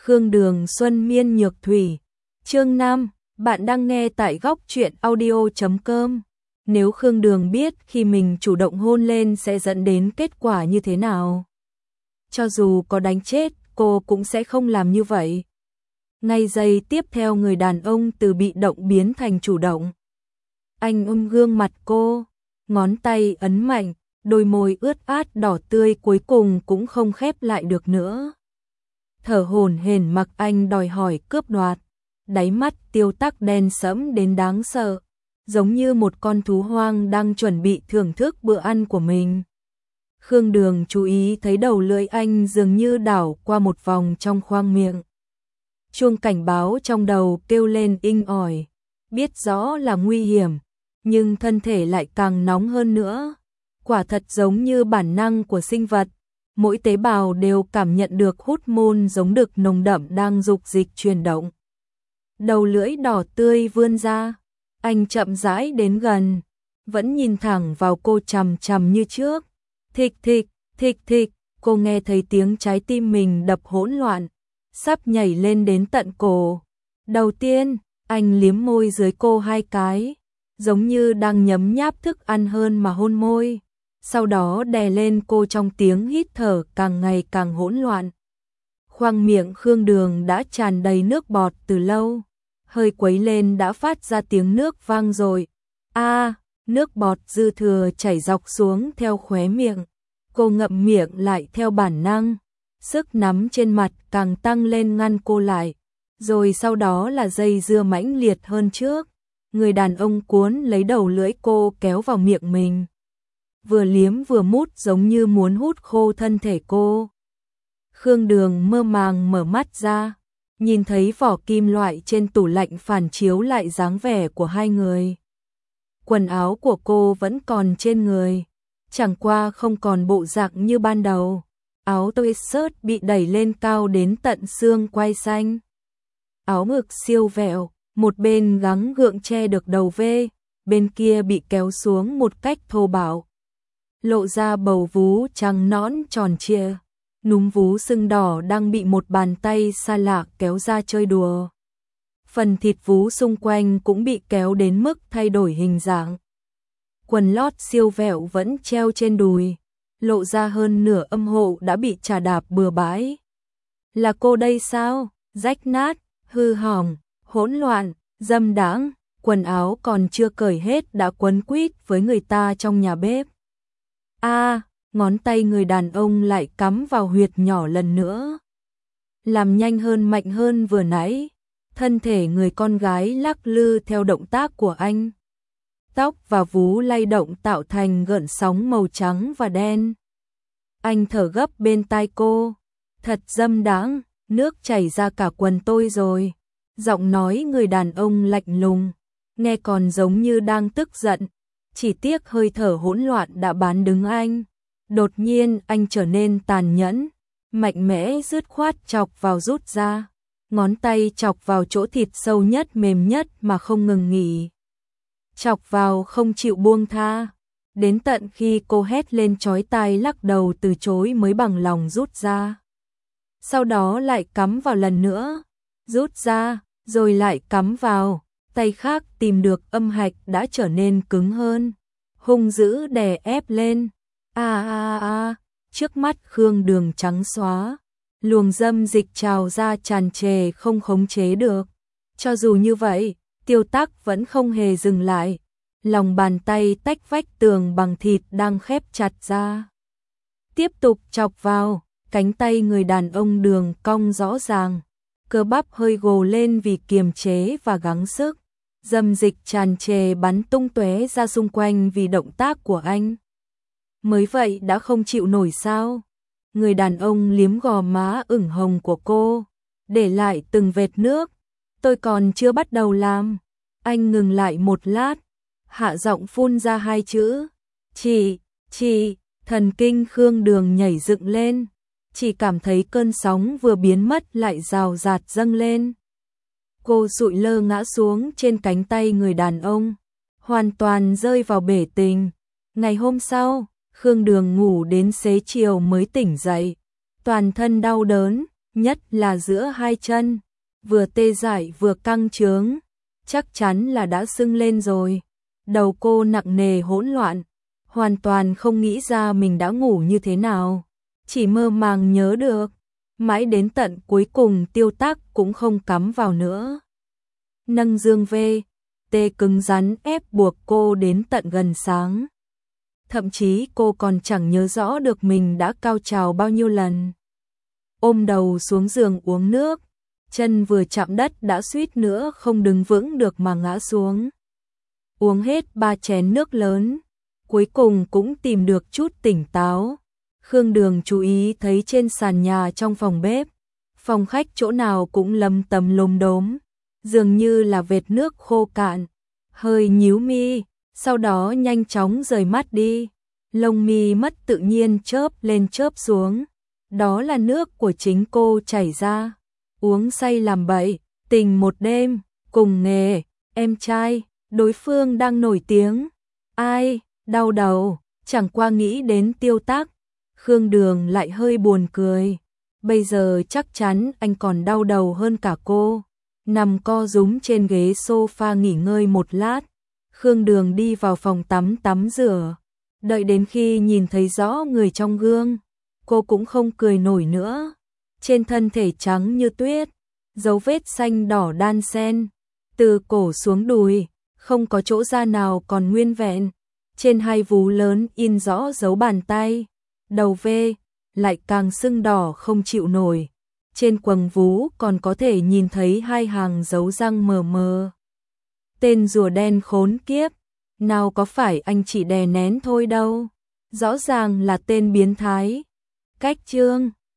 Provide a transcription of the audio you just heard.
Khương Đường Xuân Miên Nhược Thủy. Chương 5, bạn đang nghe tại góc truyện audio.com. Nếu Khương Đường biết khi mình chủ động hôn lên sẽ dẫn đến kết quả như thế nào, cho dù có đánh chết, cô cũng sẽ không làm như vậy. Ngay giây tiếp theo người đàn ông từ bị động biến thành chủ động. Anh gương mặt cô, ngón tay ấn mạnh, đôi môi ướt át đỏ tươi cuối cùng cũng không khép lại được nữa. Thở hổn hển mặc anh đòi hỏi cướp đoạt, đáy mắt Tiêu Tắc đen sẫm đến đáng sợ, giống như một con thú hoang đang chuẩn bị thưởng thức bữa ăn của mình. Khương Đường chú ý thấy đầu lưỡi anh dường như đảo qua một vòng trong khoang miệng. Chuông cảnh báo trong đầu kêu lên inh ỏi, biết rõ là nguy hiểm, nhưng thân thể lại càng nóng hơn nữa. Quả thật giống như bản năng của sinh vật, mỗi tế bào đều cảm nhận được hormone giống đực nồng đậm đang dục dịch chuyển động. Đầu lưỡi đỏ tươi vươn ra, anh chậm rãi đến gần, vẫn nhìn thẳng vào cô chằm chằm như trước. Thịch thịch, thịch thịch, cô nghe thấy tiếng trái tim mình đập hỗn loạn, sắp nhảy lên đến tận cổ. Đầu tiên, anh liếm môi dưới cô 2 cái, giống như đang nhấm nháp thức ăn hơn mà hôn môi. Sau đó đè lên cô trong tiếng hít thở càng ngày càng hỗn loạn. Khoang miệng Khương Đường đã tràn đầy nước bọt từ lâu, hơi quấy lên đã phát ra tiếng nước vang rồi. Nước bọt dư thừa chảy dọc xuống theo khóe miệng. Cô ngậm miệng lại theo bản năng, sức nắm trên mặt càng tăng lên ngăn cô lại. Rồi sau đó là dây dưa mãnh liệt hơn trước. Người đàn ông cuốn lấy đầu lưỡi cô kéo vào miệng mình, vừa liếm vừa mút giống như muốn hút khô thân thể cô. Khương Đường mơ màng mở mắt ra, nhìn thấy vỏ kim loại trên tủ lạnh phản chiếu lại dáng vẻ của hai người. Quần áo của cô vẫn còn trên người, chẳng qua không còn bộ dạng như ban đầu. Áo t-shirt bị đẩy lên cao đến tận xương quai xanh. Áo ngực siêu vẹo, một bên gắng gượng che được đầu V, bên kia bị kéo xuống một cách thô bạo, lộ ra bầu vú trắng nõn tròn trịa, núm vú sưng đỏ đang bị một bàn tay xa lạ kéo ra chơi đùa. Phần thịt vú xung quanh cũng bị kéo đến mức thay đổi hình dạng. Quần lót siêu vẹo vẫn treo trên đùi, lộ ra hơn nửa âm hộ đã bị chà đạp bừa bãi. Là cô đây sao? Rách nát, hư hỏng, hỗn loạn, dâm đãng, quần áo còn chưa cởi hết đã quấn quýt với người ta trong nhà bếp. Ngón tay người đàn ông lại cắm vào huyệt nhỏ lần nữa. Làm nhanh hơn mạnh hơn vừa nãy, thân thể người con gái lắc lư theo động tác của anh. Tóc và vú lay động tạo thành gợn sóng màu trắng và đen. Anh thở gấp bên tai cô, thật dâm đãng, nước chảy ra cả quần tôi rồi. Giọng nói người đàn ông lạnh lùng, nghe còn giống như đang tức giận, chỉ tiếc hơi thở hỗn loạn đã bán đứng anh. Đột nhiên anh trở nên tàn nhẫn, mạnh mẽ dứt khoát chọc vào rút ra, ngón tay chọc vào chỗ thịt sâu nhất mềm nhất mà không ngừng nghỉ. Chọc vào không chịu buông tha, đến tận khi cô hét lên chói tai lắc đầu từ chối mới bằng lòng rút ra. Sau đó lại cắm vào lần nữa, rút ra, rồi lại cắm vào, tay khác tìm được âm hạch đã trở nên cứng hơn, hung dữ đè ép lên. Trước mắt Khương Đường trắng xóa, luồng dâm dịch trào ra tràn trề không khống chế được. Cho dù như vậy, Tiêu Tắc vẫn không hề dừng lại, lòng bàn tay tách vách tường bằng thịt đang khép chặt ra. Tiếp tục chọc vào, cánh tay người đàn ông đường cong rõ ràng, cơ bắp hơi gồ lên vì kiềm chế và gắng sức. Dâm dịch tràn trề bắn tung tóe ra xung quanh vì động tác của anh. Mới vậy đã không chịu nổi sao? Người đàn ông liếm gò má ửng hồng của cô, để lại từng vệt nước. Tôi còn chưa bắt đầu làm. Anh ngừng lại một lát, hạ giọng phun ra 2 chữ. Chị, thần kinh Khương Đường nhảy dựng lên, chỉ cảm thấy cơn sóng vừa biến mất lại rào rạt dâng lên. Cô sụi lơ ngã xuống trên cánh tay người đàn ông, hoàn toàn rơi vào bể tình. Ngày hôm sau, Khương Đường ngủ đến xế chiều mới tỉnh dậy, toàn thân đau đớn, nhất là giữa hai chân, vừa tê dại vừa căng trướng, chắc chắn là đã sưng lên rồi. Đầu cô nặng nề hỗn loạn, hoàn toàn không nghĩ ra mình đã ngủ như thế nào, chỉ mơ màng nhớ được, mãi đến tận cuối cùng Tiêu Tắc cũng không cắm vào nữa. Nâng dương về, tê cứng rắn ép buộc cô đến tận gần sáng. Thậm chí cô còn chẳng nhớ rõ được mình đã cao trào bao nhiêu lần. Ôm đầu xuống giường uống nước, chân vừa chạm đất đã suýt nữa không đứng vững được mà ngã xuống. Uống hết 3 chén nước lớn, cuối cùng cũng tìm được chút tỉnh táo. Khương Đường chú ý thấy trên sàn nhà trong phòng bếp, phòng khách chỗ nào cũng lấm tấm lốm đốm, dường như là vệt nước khô cạn. Hơi nhíu mi, sau đó nhanh chóng rời mắt đi. Lông mi mất tự nhiên chớp lên chớp xuống. Đó là nước của chính cô chảy ra. Uống say làm bậy, tình một đêm, cùng nghề, em trai, đối phương đang nổi tiếng. Ai, đau đầu, chẳng qua nghĩ đến Tiêu Tắc. Khương Đường lại hơi buồn cười. Bây giờ chắc chắn anh còn đau đầu hơn cả cô. Nằm co rúm trên ghế sofa nghỉ ngơi một lát. Khương Đường đi vào phòng tắm rửa. Đợi đến khi nhìn thấy rõ người trong gương, cô cũng không cười nổi nữa. Trên thân thể trắng như tuyết, dấu vết xanh đỏ đan xen, từ cổ xuống đùi, không có chỗ da nào còn nguyên vẹn. Trên hai vú lớn in rõ dấu bàn tay, đầu V lại càng sưng đỏ không chịu nổi. Trên quầng vú còn có thể nhìn thấy 2 hàng dấu răng mờ mờ. Tên rùa đen khốn kiếp, nào có phải anh chỉ đè nén thôi đâu, rõ ràng là tên biến thái. Cách chương